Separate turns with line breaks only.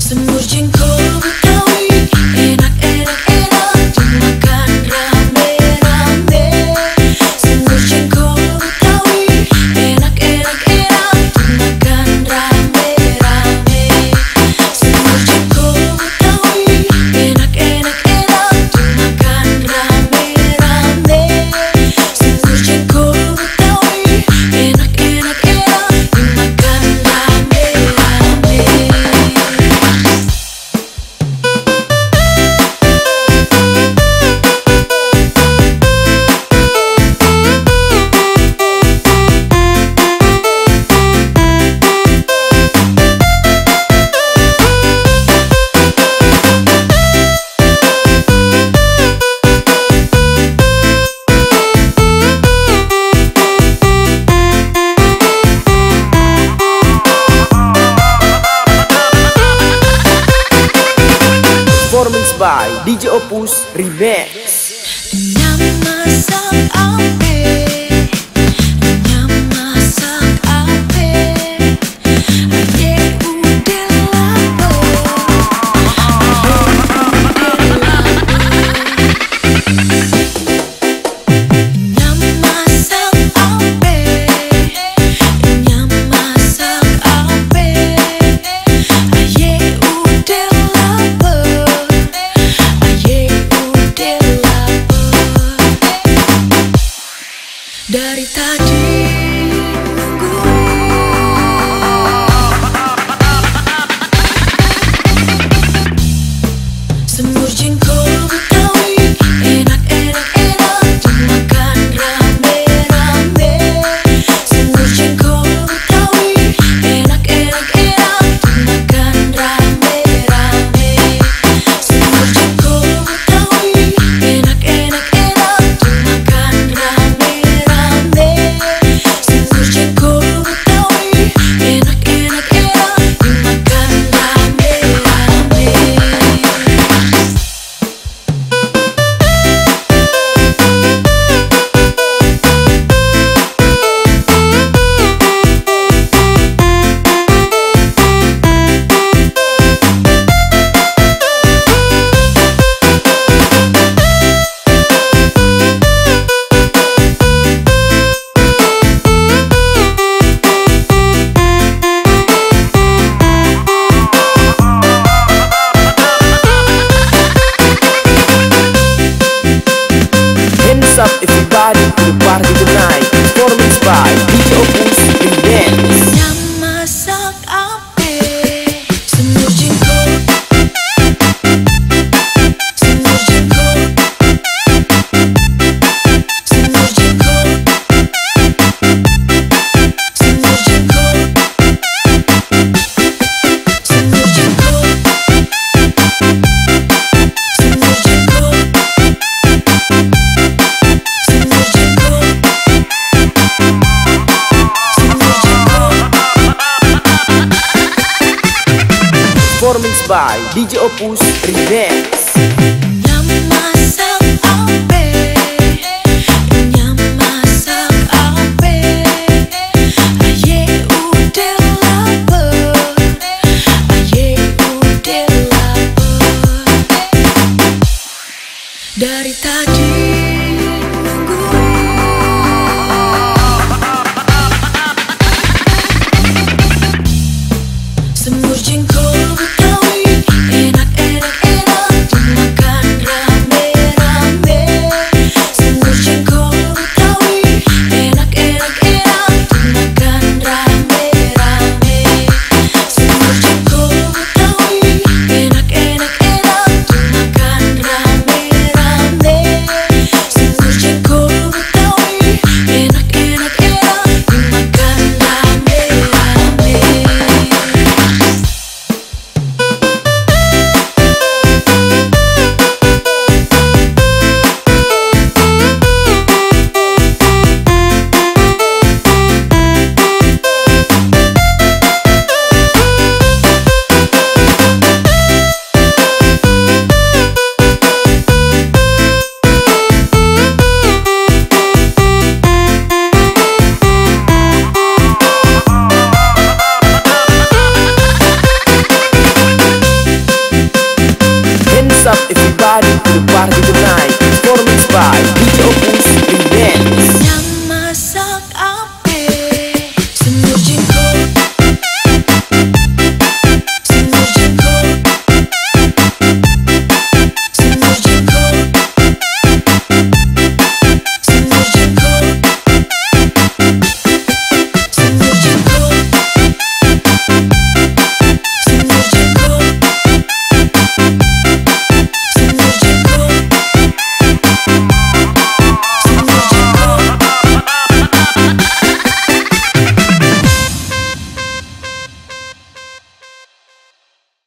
Semur jengkol Betawi, enak-enak enak dimakan rame-rame. Semur jengkol Betawi, enak-enak enak dimakan rame-rame. Semur jengkol Betawi, enak-enak enak dimakan rame-rame. Semur jengkol Betawi, enak-enak enak dimakan rame-rame.
Performance by DJ Opus Remix.
Nyam masak ape, nyam masak ape, aye udel lapo, nyam masak ape, nyam masak ape, aye udel lapo. Dari tadi nunggu. Semur jengkol Betawi, enak-enak enak dimakan rame-rame. Semur jengkol Betawi, enak-enak enak dimakan rame-rame. Semur jengkol Betawi, enak-enak enak dimakan rame-rame. Semur jengkol Betawi, enak-enak enak dimakan rame-rame.
Hands up everybody to the party tonight. Performance by DJ Opus Remix.
Nyam masak ape, semur jengkol, semur jengkol, semur jengkol, semur jengkol, semur jengkol, semur jengkol, semur jengkol, semur jengkol.
Performance by DJ Opus Remix.
Nyam masak ape, nyam masak ape, aye udel lapo, aye udel lapo. Dari tadi nunggu. Semur jengkol Betawi, enak-enak enak dimakan rame-rame. Semur jengkol Betawi, enak-enak enak dimakan rame-rame. Semur jengkol Betawi, enak-enak enak dimakan rame-rame. masak apa